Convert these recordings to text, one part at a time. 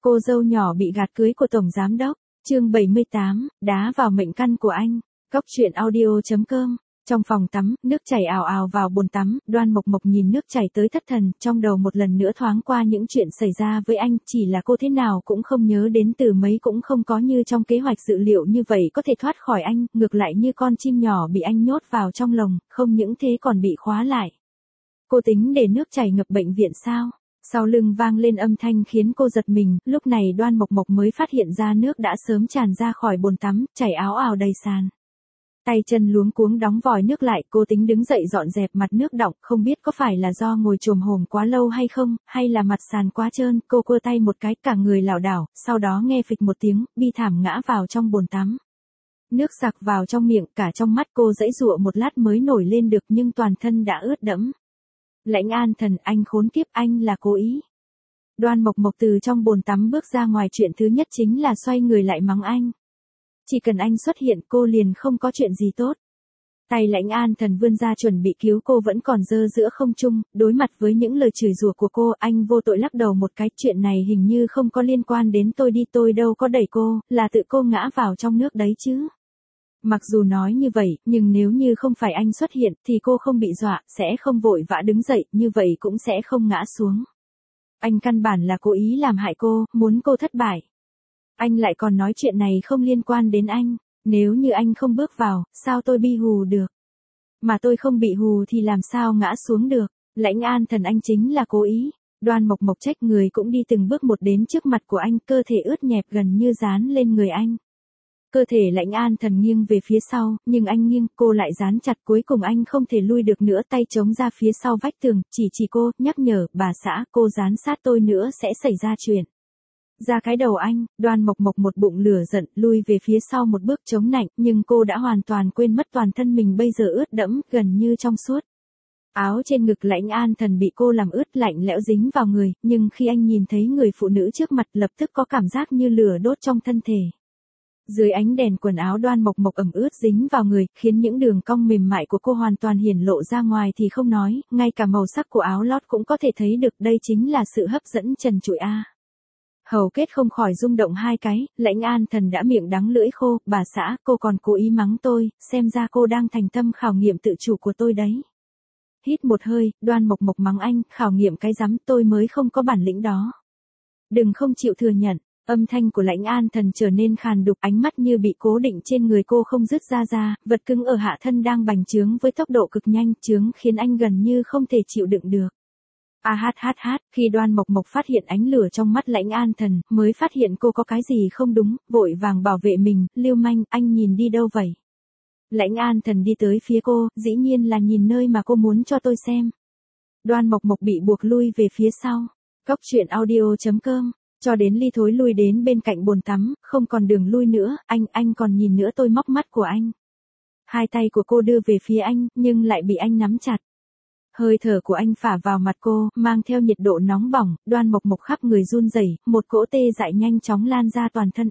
Cô dâu nhỏ bị gạt cưới của tổng giám đốc. Chương 78, đá vào mệnh căn của anh. Cóc truyện audio.com. Trong phòng tắm, nước chảy ào ào vào bồn tắm, Đoan Mộc Mộc nhìn nước chảy tới thất thần, trong đầu một lần nữa thoáng qua những chuyện xảy ra với anh, chỉ là cô thế nào cũng không nhớ đến từ mấy cũng không có như trong kế hoạch dự liệu như vậy có thể thoát khỏi anh, ngược lại như con chim nhỏ bị anh nhốt vào trong lồng, không những thế còn bị khóa lại. Cô tính để nước chảy ngập bệnh viện sao? Sau lưng vang lên âm thanh khiến cô giật mình, lúc này Đoan Mộc Mộc mới phát hiện ra nước đã sớm tràn ra khỏi bồn tắm, chảy áo ào đầy sàn. Tay chân luống cuống đóng vòi nước lại, cô tính đứng dậy dọn dẹp mặt nước đọng, không biết có phải là do ngồi chồm hổm quá lâu hay không, hay là mặt sàn quá trơn, cô cua tay một cái, cả người lảo đảo, sau đó nghe phịch một tiếng, bi thảm ngã vào trong bồn tắm. Nước sặc vào trong miệng, cả trong mắt cô giãy giụa một lát mới nổi lên được nhưng toàn thân đã ướt đẫm. Lãnh An Thần, anh khốn kiếp, anh là cố ý. Đoan Mộc Mộc từ trong bồn tắm bước ra ngoài, chuyện thứ nhất chính là xoay người lại mắng anh. Chỉ cần anh xuất hiện cô liền không có chuyện gì tốt. Tay Lãnh An Thần vươn ra chuẩn bị cứu cô vẫn còn dơ giữa không trung, đối mặt với những lời chửi rủa của cô, anh vô tội lắc đầu một cái, chuyện này hình như không có liên quan đến tôi đi, tôi đâu có đẩy cô, là tự cô ngã vào trong nước đấy chứ. Mặc dù nói như vậy, nhưng nếu như không phải anh xuất hiện thì cô không bị dọa, sẽ không vội vã đứng dậy, như vậy cũng sẽ không ngã xuống. Anh căn bản là cố ý làm hại cô, muốn cô thất bại. Anh lại còn nói chuyện này không liên quan đến anh, nếu như anh không bước vào, sao tôi bị hù được? Mà tôi không bị hù thì làm sao ngã xuống được? Lãnh An Thần, anh chính là cố ý. Đoan Mộc Mộc trách người cũng đi từng bước một đến trước mặt của anh, cơ thể ướt nhẹp gần như dán lên người anh. Cơ thể Lãnh An Thần nghiêng về phía sau, nhưng anh nghiêng, cô lại dán chặt, cuối cùng anh không thể lui được nữa, tay chống ra phía sau vách tường, chỉ cô, nhắc nhở, bà xã, cô dán sát tôi nữa sẽ xảy ra chuyện. Ra cái đầu anh, Đoan Mộc Mộc một bụng lửa giận, lui về phía sau một bước chống nạnh, nhưng cô đã hoàn toàn quên mất toàn thân mình bây giờ ướt đẫm, gần như trong suốt. Áo trên ngực Lãnh An Thần bị cô làm ướt, lạnh lẽo dính vào người, nhưng khi anh nhìn thấy người phụ nữ trước mặt lập tức có cảm giác như lửa đốt trong thân thể. Dưới ánh đèn quần áo Đoan Mộc Mộc ẩm ướt dính vào người, khiến những đường cong mềm mại của cô hoàn toàn hiển lộ ra ngoài thì không nói, ngay cả màu sắc của áo lót cũng có thể thấy được, đây chính là sự hấp dẫn trần trụi a. Hầu kết không khỏi rung động hai cái, Lãnh An Thần đã miệng đắng lưỡi khô, bà xã, cô còn cố ý mắng tôi, xem ra cô đang thành tâm khảo nghiệm tự chủ của tôi đấy. Hít một hơi, Đoan Mộc Mộc mắng anh, khảo nghiệm cái rắm, tôi mới không có bản lĩnh đó. Đừng không chịu thừa nhận. Âm thanh của Lãnh An Thần trở nên khàn đục, ánh mắt như bị cố định trên người cô không dứt ra, vật cứng ở hạ thân đang bành trướng với tốc độ cực nhanh, trướng khiến anh gần như không thể chịu đựng được. Khi Đoan Mộc Mộc phát hiện ánh lửa trong mắt Lãnh An Thần, mới phát hiện cô có cái gì không đúng, vội vàng bảo vệ mình, lưu manh, anh nhìn đi đâu vậy? Lãnh An Thần đi tới phía cô, dĩ nhiên là nhìn nơi mà cô muốn cho tôi xem. Đoan Mộc Mộc bị buộc lui về phía sau. Cóc truyện audio.com. Cho đến ly thối lui đến bên cạnh bồn tắm, không còn đường lui nữa, anh còn nhìn nữa, tôi móc mắt của anh. Hai tay của cô đưa về phía anh, nhưng lại bị anh nắm chặt. Hơi thở của anh phả vào mặt cô, mang theo nhiệt độ nóng bỏng, Đoan Mộc Mộc khắp người run rẩy, một cỗ tê dại nhanh chóng lan ra toàn thân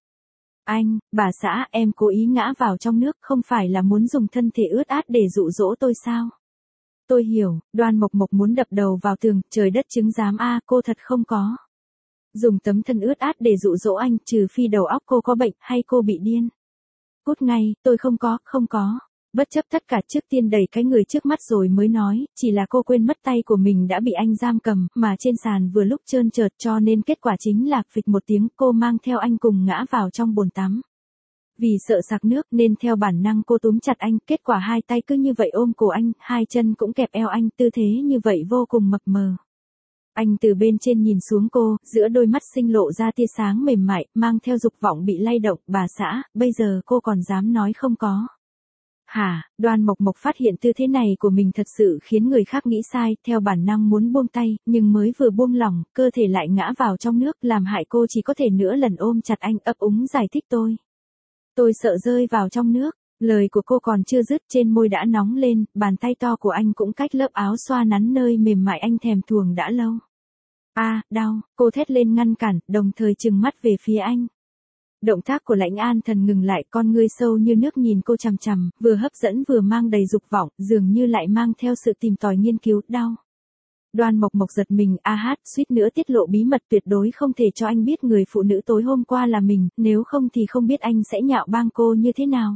anh, bà xã, em cố ý ngã vào trong nước, không phải là muốn dùng thân thể ướt át để dụ dỗ tôi sao? Tôi hiểu, Đoan Mộc Mộc muốn đập đầu vào tường, trời đất chứng giám a, cô thật không có. Dùng tấm thân ướt át để dụ dỗ anh, trừ phi đầu óc cô có bệnh, hay cô bị điên. Cút ngay, tôi không có. Bất chấp tất cả, trước tiên đẩy cái người trước mắt rồi mới nói, chỉ là cô quên mất tay của mình đã bị anh giam cầm, mà trên sàn vừa lúc trơn trượt, cho nên kết quả chính là, phịch một tiếng, cô mang theo anh cùng ngã vào trong bồn tắm. Vì sợ sặc nước nên theo bản năng cô túm chặt anh, kết quả hai tay cứ như vậy ôm cổ anh, hai chân cũng kẹp eo anh, tư thế như vậy vô cùng mập mờ. Anh từ bên trên nhìn xuống cô, giữa đôi mắt sinh lộ ra tia sáng mềm mại, mang theo dục vọng bị lay động, bà xã, bây giờ cô còn dám nói không có. Hả, Đoan Mộc Mộc phát hiện tư thế này của mình thật sự khiến người khác nghĩ sai, theo bản năng muốn buông tay, nhưng mới vừa buông lỏng, cơ thể lại ngã vào trong nước, làm hại cô chỉ có thể nữa lần ôm chặt anh, ấp úng giải thích tôi sợ rơi vào trong nước. Lời của cô còn chưa dứt, trên môi đã nóng lên, bàn tay to của anh cũng cách lớp áo xoa nắn nơi mềm mại anh thèm thuồng đã lâu. Đau, cô thét lên ngăn cản, đồng thời trừng mắt về phía anh. Động tác của Lãnh An Thần ngừng lại, con ngươi sâu như nước nhìn cô chằm chằm, vừa hấp dẫn vừa mang đầy dục vọng, dường như lại mang theo sự tìm tòi nghiên cứu, đau. Đoan Mộc Mộc giật mình, a hát, suýt nữa tiết lộ bí mật, tuyệt đối không thể cho anh biết người phụ nữ tối hôm qua là mình, nếu không thì không biết anh sẽ nhạo báng cô như thế nào.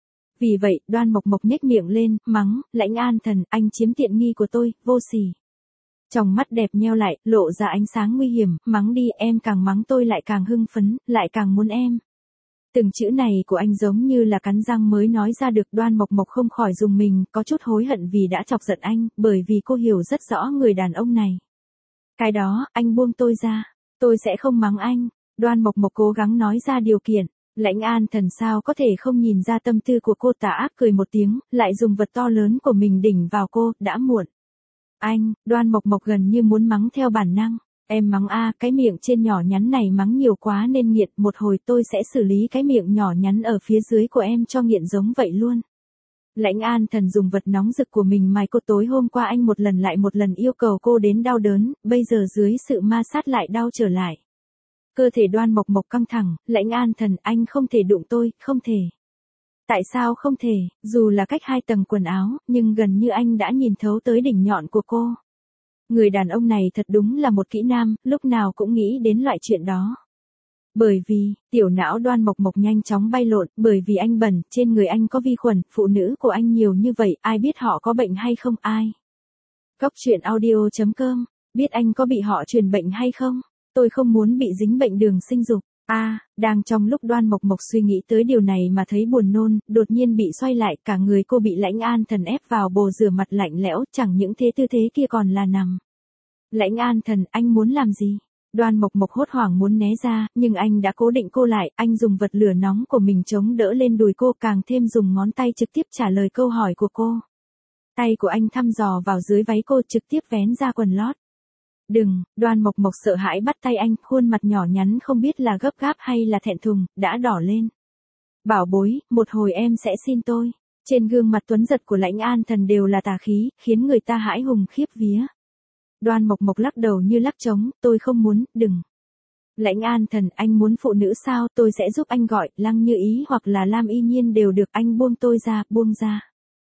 Vì vậy, Đoan Mộc Mộc nhếch miệng lên, mắng, Lãnh An Thần, anh chiếm tiện nghi của tôi, vô sỉ. Tròng mắt đẹp nheo lại, lộ ra ánh sáng nguy hiểm, mắng đi, em càng mắng tôi lại càng hưng phấn, lại càng muốn em. Từng chữ này của anh giống như là cắn răng mới nói ra được. Đoan Mộc Mộc không khỏi rùng mình, có chút hối hận vì đã chọc giận anh, bởi vì cô hiểu rất rõ người đàn ông này. Cái đó, anh buông tôi ra, tôi sẽ không mắng anh. Đoan Mộc Mộc cố gắng nói ra điều kiện. Lãnh An Thần sao có thể không nhìn ra tâm tư của cô, tà ác cười một tiếng, lại dùng vật to lớn của mình đỉnh vào cô, đã muộn. Anh, Đoan Mộc Mộc gần như muốn mắng theo bản năng. Em mắng a, cái miệng trên nhỏ nhắn này mắng nhiều quá nên nghiện, một hồi tôi sẽ xử lý cái miệng nhỏ nhắn ở phía dưới của em cho nghiện giống vậy luôn. Lãnh An Thần dùng vật nóng rực của mình mài cô, tối hôm qua anh một lần lại một lần yêu cầu cô đến đau đớn, bây giờ dưới sự ma sát lại đau trở lại. Cơ thể Đoan Mộc Mộc căng thẳng, Lãnh An Thần, anh không thể đụng tôi, không thể. Tại sao không thể, dù là cách 2 tầng quần áo, nhưng gần như anh đã nhìn thấu tới đỉnh nhọn của cô. Người đàn ông này thật đúng là một kỹ nam, lúc nào cũng nghĩ đến loại chuyện đó. Bởi vì, tiểu não Đoan Mộc Mộc nhanh chóng bay lộn, bởi vì anh bẩn, trên người anh có vi khuẩn, phụ nữ của anh nhiều như vậy, ai biết họ có bệnh hay không, ai? Cóc truyện audio.com, biết anh có bị họ truyền bệnh hay không? Tôi không muốn bị dính bệnh đường sinh dục. Đang trong lúc Đoan Mộc Mộc suy nghĩ tới điều này mà thấy buồn nôn, đột nhiên bị xoay lại, cả người cô bị Lãnh An Thần ép vào bồn rửa mặt lạnh lẽo, chẳng những thế tư thế kia còn là nằm. Lãnh An Thần, anh muốn làm gì? Đoan Mộc Mộc hốt hoảng muốn né ra, nhưng anh đã cố định cô lại, anh dùng vật lửa nóng của mình chống đỡ lên đùi cô, càng thêm dùng ngón tay trực tiếp trả lời câu hỏi của cô. Tay của anh thăm dò vào dưới váy cô, trực tiếp vén ra quần lót. Đừng, Đoan Mộc Mộc sợ hãi bắt tay anh, khuôn mặt nhỏ nhắn không biết là gấp gáp hay là thẹn thùng, đã đỏ lên. Bảo bối, một hồi em sẽ xin tôi. Trên gương mặt tuấn giật của Lãnh An Thần đều là tà khí, khiến người ta hãi hùng khiếp vía. Đoan Mộc Mộc lắc đầu như lắc trống, tôi không muốn, đừng. Lãnh An Thần, anh muốn phụ nữ sao, tôi sẽ giúp anh gọi, Lăng Như Ý hoặc là Lam Y Nhiên đều được, anh buông tôi ra, buông ra.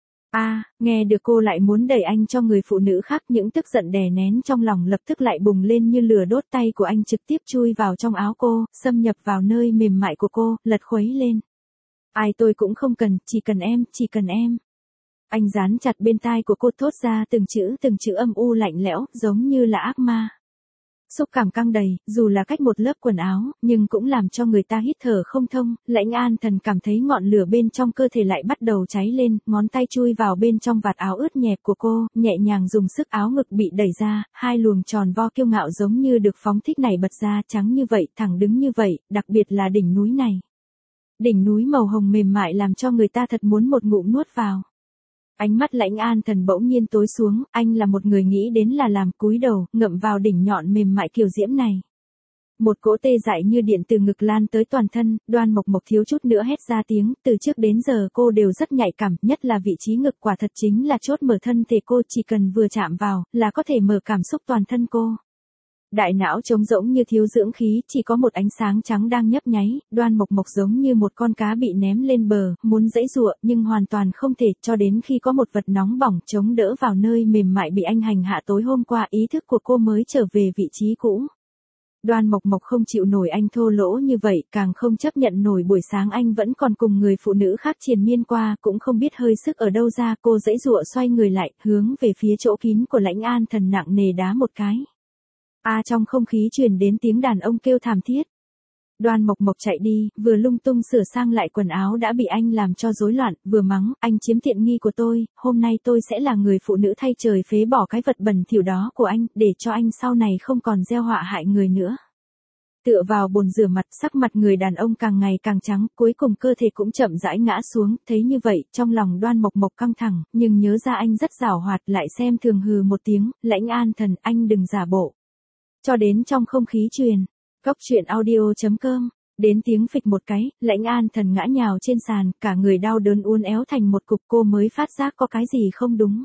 Nghe được cô lại muốn đẩy anh cho người phụ nữ khác, những tức giận đè nén trong lòng lập tức lại bùng lên như lửa đốt, tay của anh trực tiếp chui vào trong áo cô, xâm nhập vào nơi mềm mại của cô, lật khuấy lên. Ai tôi cũng không cần, chỉ cần em, chỉ cần em. Anh dán chặt bên tai của cô, thốt ra từng chữ âm u lạnh lẽo, giống như là ác ma. Xúc cảm căng đầy, dù là cách một lớp quần áo, nhưng cũng làm cho người ta hít thở không thông. Lãnh An Thần cảm thấy ngọn lửa bên trong cơ thể lại bắt đầu cháy lên, ngón tay chui vào bên trong vạt áo ướt nhẹp của cô, nhẹ nhàng dùng sức, áo ngực bị đẩy ra, 2 luồng tròn vo kiêu ngạo giống như được phóng thích nảy bật ra, trắng như vậy, thẳng đứng như vậy, đặc biệt là đỉnh núi này. Đỉnh núi màu hồng mềm mại làm cho người ta thật muốn một ngụm nuốt vào. Ánh mắt Lãnh An Thần bỗng nhiên tối xuống, anh là một người nghĩ đến là làm, cúi đầu, ngậm vào đỉnh nhọn mềm mại kiều diễm này. Một cỗ tê dại như điện từ ngực lan tới toàn thân, Đoan Mộc Mộc thiếu chút nữa hét ra tiếng, từ trước đến giờ cô đều rất nhạy cảm, nhất là vị trí ngực, quả thật chính là chốt mở thân thể cô, chỉ cần vừa chạm vào, là có thể mở cảm xúc toàn thân cô. Đại não trống rỗng như thiếu dưỡng khí, chỉ có một ánh sáng trắng đang nhấp nháy, Đoan Mộc Mộc giống như một con cá bị ném lên bờ, muốn giãy giụa nhưng hoàn toàn không thể, cho đến khi có một vật nóng bỏng chống đỡ vào nơi mềm mại bị anh hành hạ tối hôm qua, ý thức của cô mới trở về vị trí cũ. Đoan Mộc Mộc không chịu nổi anh thô lỗ như vậy, càng không chấp nhận nổi buổi sáng anh vẫn còn cùng người phụ nữ khác triền miên qua, cũng không biết hơi sức ở đâu ra, cô giãy giụa xoay người lại, hướng về phía chỗ kín của Lãnh An Thần nặng nề đá một cái. Trong không khí truyền đến tiếng đàn ông kêu thảm thiết. Đoan Mộc Mộc chạy đi, vừa lung tung sửa sang lại quần áo đã bị anh làm cho rối loạn, vừa mắng, anh chiếm tiện nghi của tôi, hôm nay tôi sẽ là người phụ nữ thay trời phế bỏ cái vật bẩn thỉu đó của anh, để cho anh sau này không còn gieo họa hại người nữa. Tựa vào bồn rửa mặt, sắc mặt người đàn ông càng ngày càng trắng, cuối cùng cơ thể cũng chậm rãi ngã xuống, thấy như vậy, trong lòng Đoan Mộc Mộc căng thẳng, nhưng nhớ ra anh rất giảo hoạt, lại xem thường hừ một tiếng, Lãnh An Thần, anh đừng giả bộ. Cho đến trong không khí truyền, cóc truyện audio.com, đến tiếng phịch một cái, Lãnh An Thần ngã nhào trên sàn, cả người đau đớn uốn éo thành một cục, cô mới phát giác có cái gì không đúng.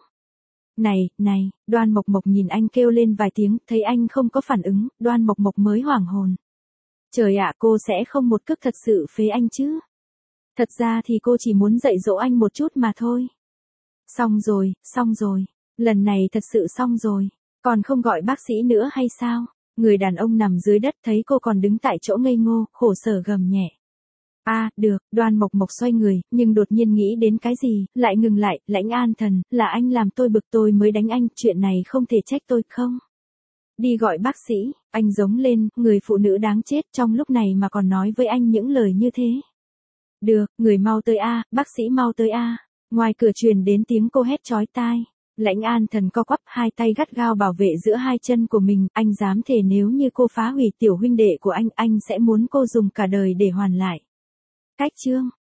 Này, Đoan Mộc Mộc nhìn anh kêu lên vài tiếng, thấy anh không có phản ứng, Đoan Mộc Mộc mới hoảng hồn. Trời ạ, cô sẽ không một cước thật sự phế anh chứ? Thật ra thì cô chỉ muốn dạy dỗ anh một chút mà thôi. Xong rồi, lần này thật sự xong rồi. Còn không gọi bác sĩ nữa hay sao? Người đàn ông nằm dưới đất thấy cô còn đứng tại chỗ ngây ngô, khổ sở gầm nhẹ. Được, Đoan Mộc Mộc xoay người, nhưng đột nhiên nghĩ đến cái gì, lại ngừng lại, Lãnh An Thần, là anh làm tôi bực tôi mới đánh anh, chuyện này không thể trách tôi không? Đi gọi bác sĩ, anh giống lên, người phụ nữ đáng chết trong lúc này mà còn nói với anh những lời như thế. Được, người mau tới bác sĩ mau tới Ngoài cửa truyền đến tiếng cô hét chói tai. Lãnh An Thần co quắp hai tay gắt gao bảo vệ giữa hai chân của mình, anh dám thề nếu như cô phá hủy tiểu huynh đệ của anh sẽ muốn cô dùng cả đời để hoàn lại. Cách chương